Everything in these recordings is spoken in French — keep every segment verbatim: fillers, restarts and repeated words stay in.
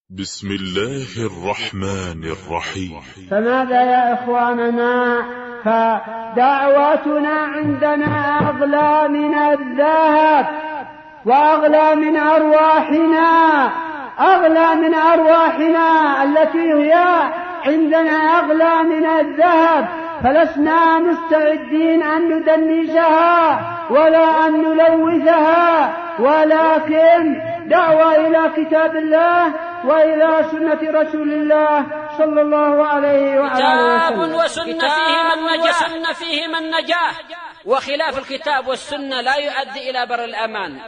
بسم الله الرحمن الرحيم. فماذا يا إخواننا؟ فدعوتنا عندنا أغلى من الذهب وأغلى من أرواحنا، أغلى من أرواحنا التي هي عندنا أغلى من الذهب، فلسنا مستعدين أن ندنسها ولا أن نلوثها، ولكن دعوة إلى كتاب الله وإلى سنة رسول الله صلى الله عليه وآله وسلم. كتاب وسنة فيهما النجاة فيهما النجاة، وخلاف الكتاب والسنة لا يؤدي إلى بر الأمان.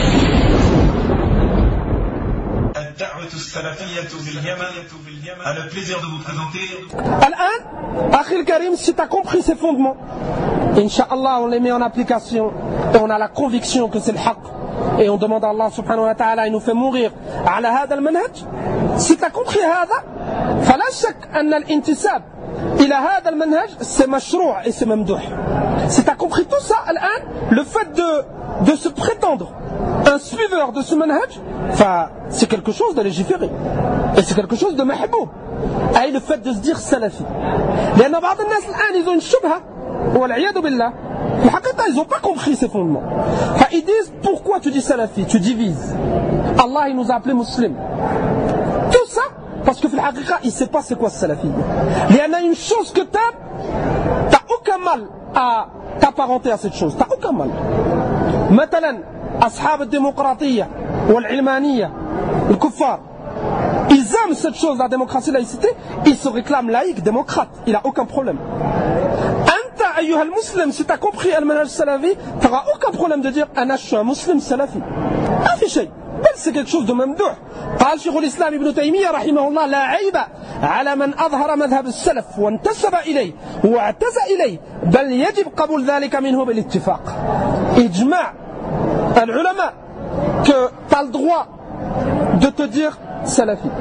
الدعوة السلفية باليمن a le plaisir de vous présenter. الآن أخي الكريم, si tu as compris ces fondements, Inch'Allah on les met en application et on a la conviction que c'est le haqq. Et on demande à Allah subhanahu wa ta'ala, il nous fait mourir على هذا المنهج. Si tu as compris هذا, فلا شك أن الانتساب إلى هذا المنهج c'est مشروع et c'est ممدوح. Si tu as compris tout ça, الآن, le fait de, de se prétendre un suiveur de ce manhaj, c'est quelque chose de légiféré. Et c'est quelque chose de mahboub. Et le fait de se dire salafi. لأن بعض الناس الآن ils ont une shubha, والعياذ بالله, ils n'ont pas compris ces fondements. Ils disent, pourquoi tu dis salafi? Tu divises. Allah il nous a appelés musulmans. Tout ça parce que في الحقيقة il ne sait pas c'est quoi ce salafi. لأن une chose que tu n'as aucun mal à t'apparenter à cette chose. Tu n'as aucun mal. مثلا أصحاب الديمقراطية والعلمانية الكفار, ils aiment cette chose, la démocratie, la laïcité, ils se réclament laïcs, démocrates, il n'a aucun problème. أنت أيها المسلم, si tu as compris المنهج السلفي, tu n'auras aucun problème de dire أنا je suis un musulman salafi. ما في شيء, بل c'est quelque chose de ممدوح. قال شيخ الإسلام ابن تيمية رحمه الله, لا عيب على من أظهر مذهب السلف وانتسب إليه واعتز إليه, بل يجب قبول ذلك منه بالاتفاق. إجماع العلماء que tu as le droit de te dire salafi.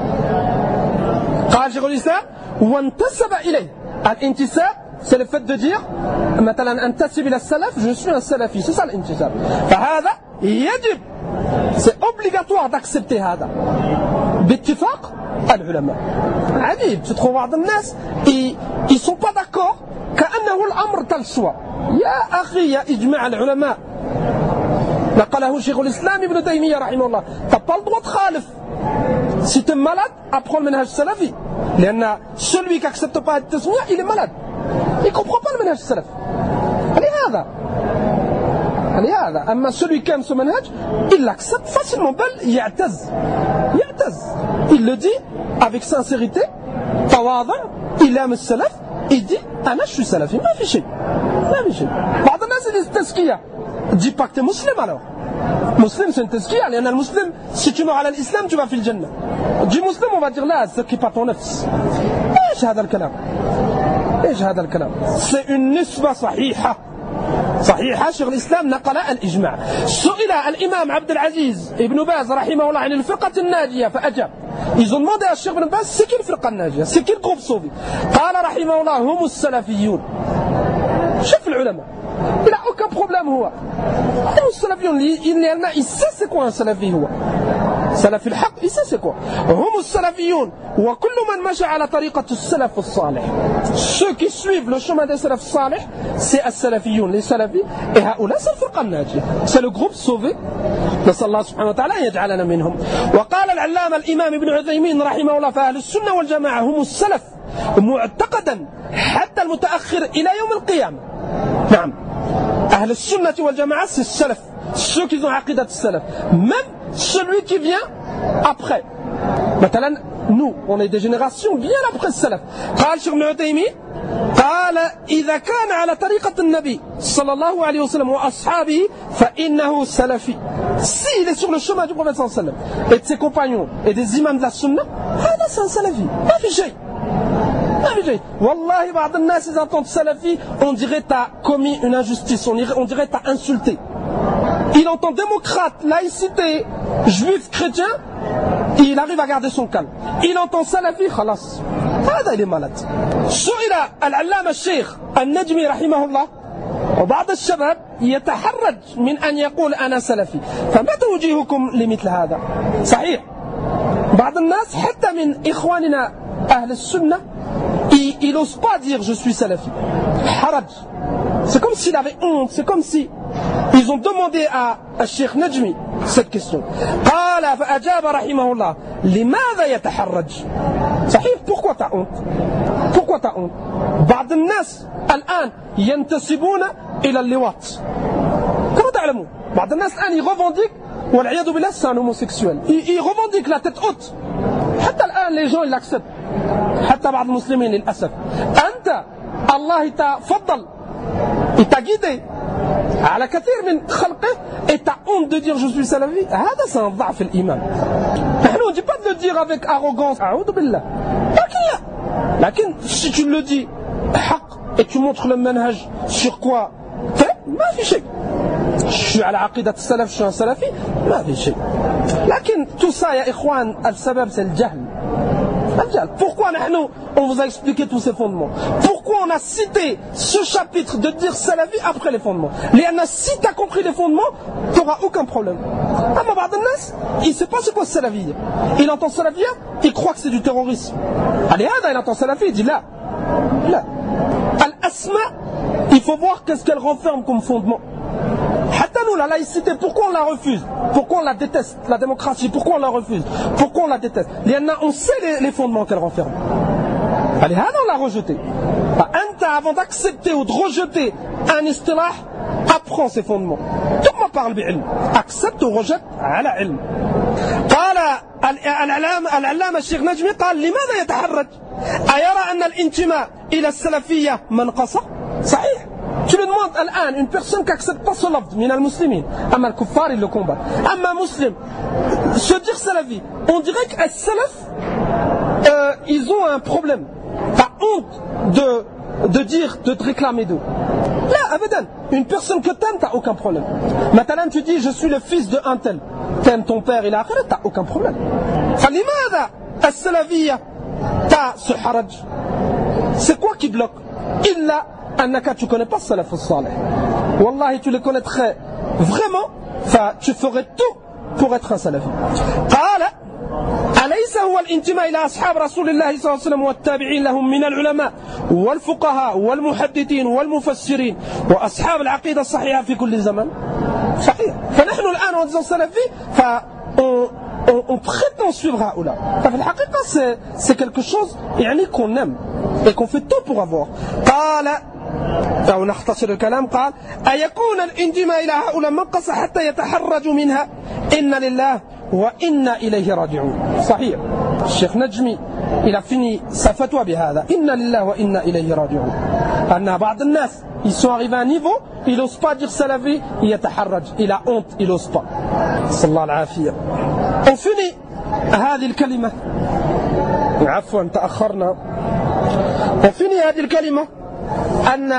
قال شيخ الإسلام وانتسب إليه, الانتساب c'est le fait de dire مثلا انتسب إلى السلف, je suis un salafi, c'est ça l'انتساب. فهذا يجب, c'est obligatoire d'accepter هذا باتفاق العلماء. عجيب, tu trouves بعض الناس ils ils sont pas d'accord كأنه الأمر tel soit. يا أخي يا إجماع العلماء نقله شيخ الإسلام ابن تيمية رحمه الله, t'as pas le droit de خالف. Si tu es malade, apprends le manhaj salafi. لأن celui qui accepte pas être tasmiya, il est malade. Il comprend pas le manhaj salafi. لهذا لهذا أما celui qui aime ce manhaj, il l'accepte facilement. بل يعتز يعتز, il le dit avec sincérité, تواضع, il aime le salaf, il dit أنا je suis salafi. ما في شيء, ما في شيء. بعض الناس اللي تزكية, dis pas que tu es musulman alors. Muslim c'est une tazkiya, لأن المسلم si tu meurs على الإسلام tu vas في الجنة. dis musulman, on va dire لا, تزكي pas ton nafs. إيش هذا الكلام؟ إيش هذا الكلام؟ c'est une نسبة صحيحة صحيحة. شيخ الإسلام نقل الإجماع. سئل الإمام عبد العزيز ابن باز رحمه الله عن الفرقة الناجية فأجاب. ils ont demandé à Cheikh Ibn Baz c'est qui le فرقة الناجية, c'est qui le groupe sauvé. قال رحمه الله هم السلفيون. شوف العلماء, il n'a aucun problème هو. هم السلفيون, il sait c'est quoi un salafi هو. سلف الحق, il sait c'est quoi. هم السلفيون وكل من مشى على طريقة السلف الصالح. ceux qui suivent le chemin des salaf salih, c'est السلفيون, les salafis, et هؤلاء c'est الفرقة الناجية, c'est le groupe sauvé. نسأل الله سبحانه وتعالى أن يجعلنا منهم. وقال العلامة الإمام ابن عثيمين رحمه الله, فأهل السنة والجماعة هم السلف معتقدا حتى المتأخر إلى يوم القيامة. نعم, أهل السنة والجماعة c'est السلف, ceux qui ont عقيدة السلف, même celui qui vient après. مثلا nous on est des générations bien après السلف. قال شيخ ابن عثيمين, قال إذا كان على طريقة النبي صلى الله عليه وسلم وأصحابه فإنه سلفي. s'il est sur le chemin du prophète صلى الله عليه وسلم et de ses compagnons et des imams de la sunna, هذا c'est un salafi. ما في شيء, ما في شيء. والله بعض الناس ils entendent salafi, on dirait t'as commis une injustice, on dirait, on dirait t'as insulté. Il entend démocrate, laïcité, juif, chrétien, il arrive à garder son calme. Il entend salafi, khalas. هذا il est malade. سئل العلامة الشيخ النجمي رحمه الله, وبعض الشباب يتحرج من أن يقول أنا سلفي, فما توجيهكم لمثل هذا؟ صحيح, بعض الناس حتى من إخواننا أهل السنة il n'ose pas dire je suis salafi. Haraj. C'est comme s'il avait honte, c'est comme si ils ont demandé à, à Cheikh Najmi cette question. قال فأجاب رحمه الله لماذا يتحرج؟ صحيح, pourquoi t'as honte? Pourquoi t'as honte? بعض الناس الآن ينتسبون إلى اللواط. كما تعلمون بعض الناس الآن يغوفونديك والعياذ بالله c'est un homosexuel. Il revendique la tête haute. حتى الآن les gens ils l'acceptent. حتى بعض المسلمين للأسف. أنت الله تفضل t'a guidé على كثير من خلقه et t'as honte de dire je suis salafi. هذا c'est un ضعف الإيمان. نحن on ne dit pas de le dire avec arrogance. أعوذ بالله. لكن لكن si tu le dis حق et tu montres le manhaj sur quoi ما في شيء. Je suis على عقيدة السلف, je suis un salafi, ما في شيء. لكن tout ça يا إخوان السبب c'est le جهل. Pourquoi nous, on vous a expliqué tous ces fondements? Pourquoi on a cité ce chapitre de dire salafi après les fondements? Si tu as compris les fondements, tu n'auras aucun problème. Il ne sait pas c'est quoi salafi. Il entend salafi, il croit que c'est du terrorisme. Allez, il entend salafi, il dit là. Là. Al-Asma, il faut voir qu'est-ce qu'elle renferme comme fondement. Hatta nous, la laïcité, pourquoi on la refuse? Pourquoi on la déteste? La démocratie, pourquoi on la refuse? Pourquoi on la déteste? On sait les, les fondements qu'elle renferme. Allez, on l'a rejeté. Avant d'accepter ou de rejeter un istilah, apprends ces fondements. ثم parle بعلم. Accepte ou rejette على علم. قال العلامة الشيخ نجمي قال لماذا يتحرج؟ أيرى أن الانتماء إلى السلفية منقصة؟ صحيح. Tu le demandes à une personne qui n'accepte pas ce lafz, min al-muslimin. Amma al-kuffar, il le combat. Amma muslim, se dire salafi, on dirait qu'à salaf, euh, ils ont un problème. T'as honte de, de dire, de te réclamer d'eux. Là, abadan, une personne que t'aimes, t'as aucun problème. Maintenant, tu dis, je suis le fils de un tel. T'aimes ton père, il a akhira, t'as aucun problème. Falimada, as-salafiyya, t'as ce haraj. C'est quoi qui bloque? Illa Annaka, tu ne connais pas Salaf al-Salih. Wallahi, tu le connaîtrais vraiment, tu ferais tout pour être un Salafi. قال أليس هو الانتماء إلى أصحاب رسول الله صلى الله عليه وسلم والتابعين لهم من العلماء والفقهاء والمحدثين والمفسرين وأصحاب العقيدة الصحيحة في كل زمن؟ صحيح. فنحن الآن on dit Salafi, on, on, on prétend suivre هؤلاء. ففي الحقيقة c'est, c'est quelque chose يعني qu'on aime et qu'on fait tout pour avoir. قال أو نختصر الكلام قال أيكون الانتماء إلى هؤلاء منقصة حتى يتحرج منها إن لله وإنا إليه راجعون. صحيح. الشيخ نجمي il a fini sa fatwa بهذا إن لله وإنا إليه راجعون. أن بعض الناس ils sont arrivés à un niveau il n'ose pas dire salafi il يتحرج il a honte il n'ose pas. صلى الله العافية. on finit هذه الكلمة عفوا تأخرنا. on finit هذه الكلمة أن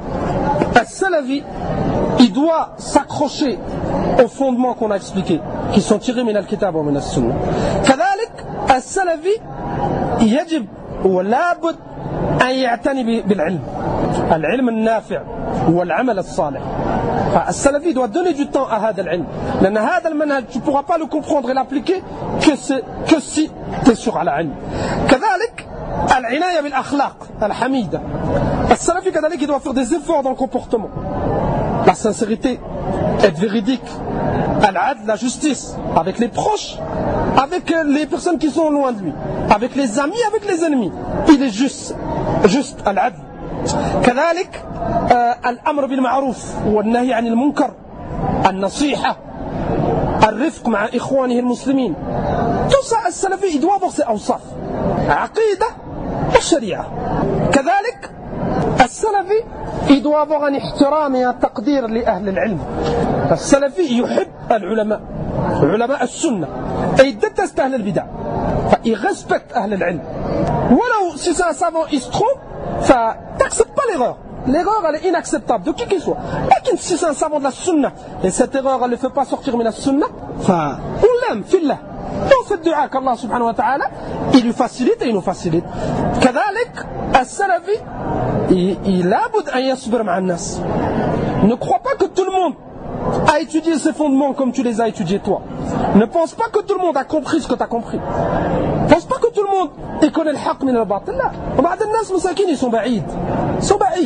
السلفي il doit s'accrocher aux fondements qu'on a expliqués qui sont tirés من الكتاب ومن السنة. كذلك السلفي يجب ولا بد أن يعتني بالعلم العلم النافع والعمل الصالح. السلفي doit donner du temps à هذا العلم لأن هذا المنهج tu ne pourras pas le comprendre et l'appliquer que, que si tu es sur على علم. كذلك العناية بالأخلاق الحميدة. السلفي كذلك il doit faire des efforts dans le comportement. La sincérité, être véridique, al-adl, la justice, avec les proches, avec les personnes qui sont loin de lui, avec les amis, avec les ennemis. Il est juste, juste al-adl. كذلك الأمر بالمعروف والنهي عن المنكر النصيحة الرفق مع إخوانه المسلمين. Tout ça, السلفي il doit avoir ses أوصاف عقيدة والشريعة. كذلك السلفي il doit avoir un احترام et un تقدير لأهل العلم. السلفي يحب العلماء علماء السنة et il déteste أهل البدع. il respecte أهل العلم. ولو si c'est un savant il se trompe, t'acceptes pas l'erreur. L'erreur elle est inacceptable de qui qu'il soit. Mais si c'est un savant de la sunna et cette erreur elle ne fait pas sortir de la sunna, on l'aime, fillah. On fait dua qu'Allah subhanahu wa ta'ala il lui facilite et il nous facilite. كذلك السلفي il a besoin أن يصبر مع الناس. Ne crois pas que tout le monde à étudier ces fondements comme tu les as étudiés toi. Ne pense pas que tout le monde a compris ce que tu as compris. Ne pense pas que tout le monde connaît le haqq min al-batil. Là. وبعض الناس مساكين ils sont بعيد. Ils sont بعيد.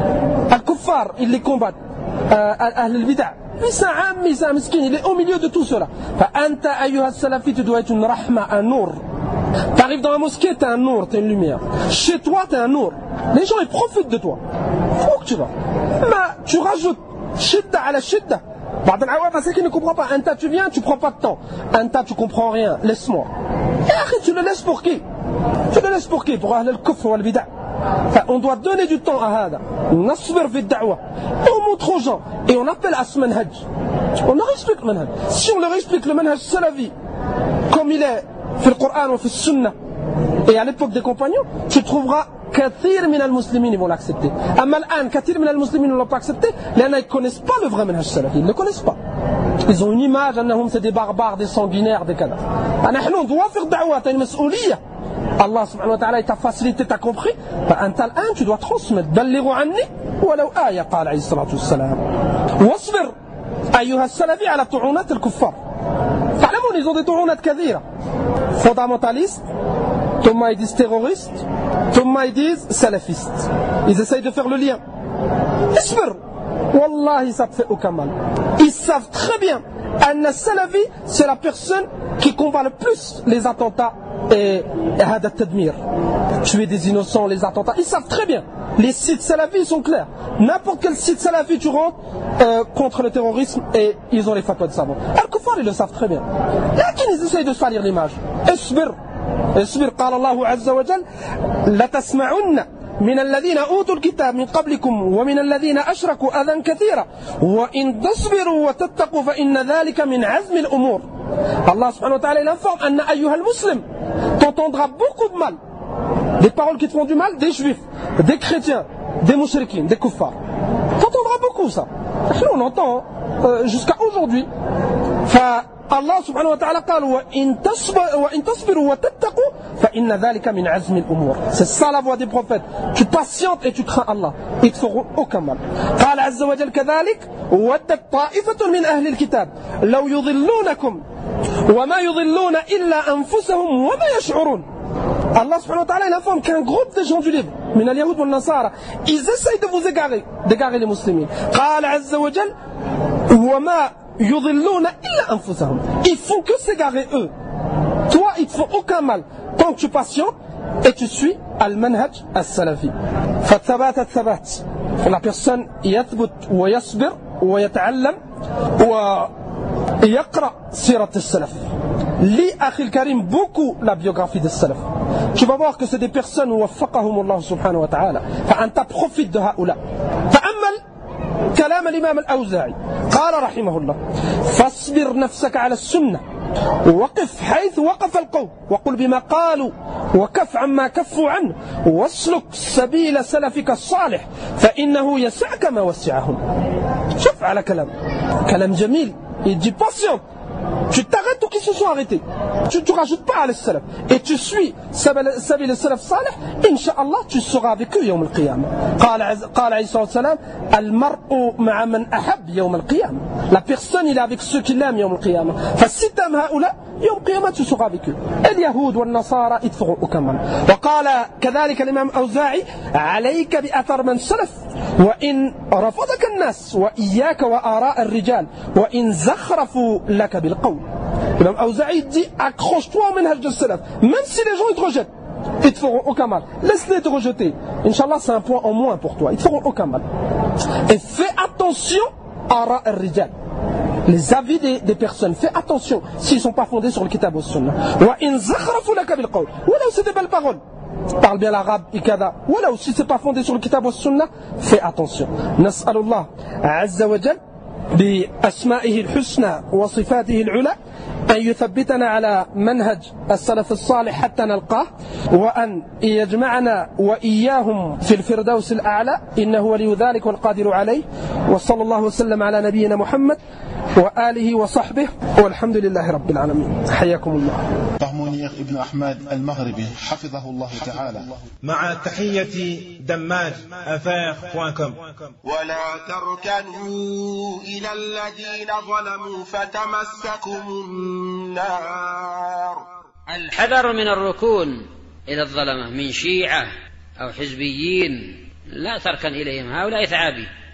الكفار ils les combattent. أهل البدع. C'est un ami, c'est un miskin, il est au milieu de tout cela. فأنت أيها السلفي tu dois être une rahma, un nour. Tu arrives dans la mosquée, tu es un nour, tu es une lumière. Chez toi, tu es un nour. Les gens ils profitent de toi. Faut que tu vas. Mais tu rajoutes shidda ala shidda. بعض العوام مساكين ne comprend pas. Anta tu viens, tu prends pas de temps. Anta tu comprends rien, laisse-moi. Et tu le laisses pour qui? Tu le laisses pour qui? Pour ahl al-kufr wal bid'a. On doit donner du temps à hada. Nasbir fi ad-da'wa. On montre aux gens et on appelle à ce manhaj. On leur explique le manhaj. Si on leur explique le manhaj salafi comme il est في القرآن وفي السنة et à l'époque des compagnons, tu trouveras كثير من المسلمين vont l'accepter. أما الآن كثير من المسلمين ne l'ont pas accepté لأن ils ne connaissent pas le vrai manhaj salafi. Ils ne le connaissent pas. Ils ont une image أنهم c'est des barbares, des sanguinaires, des cadavres. نحن نضوافق دعوة une مسؤولية. Allah subhanahu wa ta'ala t'a facilité, t'as compris. فأنت الآن tu dois transmettre. بلغوا عني ولو آية قال عليه الصلاة والسلام. واصبر أيها السلفي على طعونات الكفار. تعلمون ils ont des طعونات كثيرة. Fondamentalistes, Thomas ils disent terroristes, Thomas ils disent salafistes. Ils essayent de faire le lien. Isbir, Wallahi ça te fait aucun mal. Ils savent très bien Anna Salafi c'est la personne qui combat le plus les attentats et Hada Tadmir. Tuer des innocents, les attentats. Ils savent très bien. Les sites salafis sont clairs. N'importe quel site salafi tu rentres euh, contre le terrorisme et ils ont les fatwas de savants. Al-Kuffar ils le savent très bien. Là ils essayent de salir l'image. Isbir. Isbir. قال الله عز وجل لتسمعن من الذين أوتوا الكتاب من قبلكم ومن الذين أشركوا أذى كثيرا وإن تصبروا وتتقوا فإن ذلك من عزم الأمور. Allah subhanahu wa ta'ala il informe أن أيها المسلم t'entendras beaucoup de mal. Des paroles qui te font du mal, des juifs, des chrétiens, des mouchriquins, des kuffars. T'entendras beaucoup ça. Nous on entend euh, jusqu'à aujourd'hui. Allah subhanahu wa ta'ala قال وإن تصبروا وتتقوا فإن ذلك من عزم الأمور. C'est ça la voix des prophètes. Tu patientes et tu crains Allah. Ils te feront aucun mal. قال عز وجل كذلك ودت طائفة من أهل الكتاب لو يضلونكم وما يضلون إلا أنفسهم وما يشعرون. Allah subhanahu wa ta'ala il informe qu'un groupe de gens du livre, min al-Yahoud wal Nasara, ils essayent de vous égarer, d'égarer les musulmans. قال عز وجل وما يضلون إلا أنفسهم. Ils font que s'égarer eux. Toi, ils te font aucun mal tant que tu patientes et tu suis al-manhaj al-salafi. فالثبات الثبات. La personne يثبت ويصبر ويتعلم ويقرأ سيرة السلف. Lis أخي الكريم beaucoup la biographie des salaf. Tu vas voir que c'est des personnes وفقهم الله سبحانه وتعالى. فأنت profite de هؤلاء. تأمل كلام الإمام الأوزاعي قال رحمه الله فاصبر نفسك على السنة وقف حيث وقف القوم وقل بما قالوا وكف عما كفوا عنه واسلك سبيل سلفك الصالح فإنه يسعك ما وسعهم. شوف على كلام كلام جميل. Il dit patiente. Tu t'arrêtes ou qu'ils se sont arrêtés. Tu ne rajoutes pas à l'Salaf. Et tu suis Sabil al-Salaf Salih, Inch'Allah, tu seras avec eux Yawm al-Qiyamah. قال عليه الصلاة والسلام المرء مع من أحب يوم القيامة. La personne, il est avec ceux qui l'aiment Yawm al-Qiyamah. فsi t'aimes هؤلاء يوم القيامة tu seras avec eux. اليهود والنصارى ils te feront aucun mal. وقال كذلك الإمام أوزاعي عليك بأثر من سلف وإن رفضك الناس وإياك وآراء الرجال وإن زخرفوا لك بالقول. L'imam Aouzaï dit accroche-toi au manhaj de salaf. Même si les gens ils te rejettent, ils te feront aucun mal. Laisse-les te rejeter. Inch'Allah c'est un point en moins pour toi. Ils te feront aucun mal. Et fais attention à Ara al-Rijal. Les avis des, des personnes. Fais attention s'ils ne sont pas fondés sur le kitab ou sunnah. Wa in zakhrafu laka bil qawl. Voilà c'est des belles paroles. Parle bien l'arabe et kada. Voilà si c'est pas fondé sur le kitab ou sunnah, fais attention. Nas'alullah azza wa jal بأسمائه الحسنى وصفاته العلى أن يثبتنا على منهج السلف الصالح حتى نلقاه، وأن يجمعنا وإياهم في الفردوس الأعلى، إنه ولي ذلك والقادر عليه. وصلى الله وسلم على نبينا محمد وآله وصحبه، والحمد لله رب العالمين. حياكم الله. منير ابن أحمد المغربي حفظه الله تعالى. مع تحية دماج أفير دوت كوم. ولا تركنوا إلى الذين ظلموا فتمسكم النار. الحذر من الركون إلى الظلمة من شيعة أو حزبيين، لا تركن إليهم، هؤلاء ثعابي.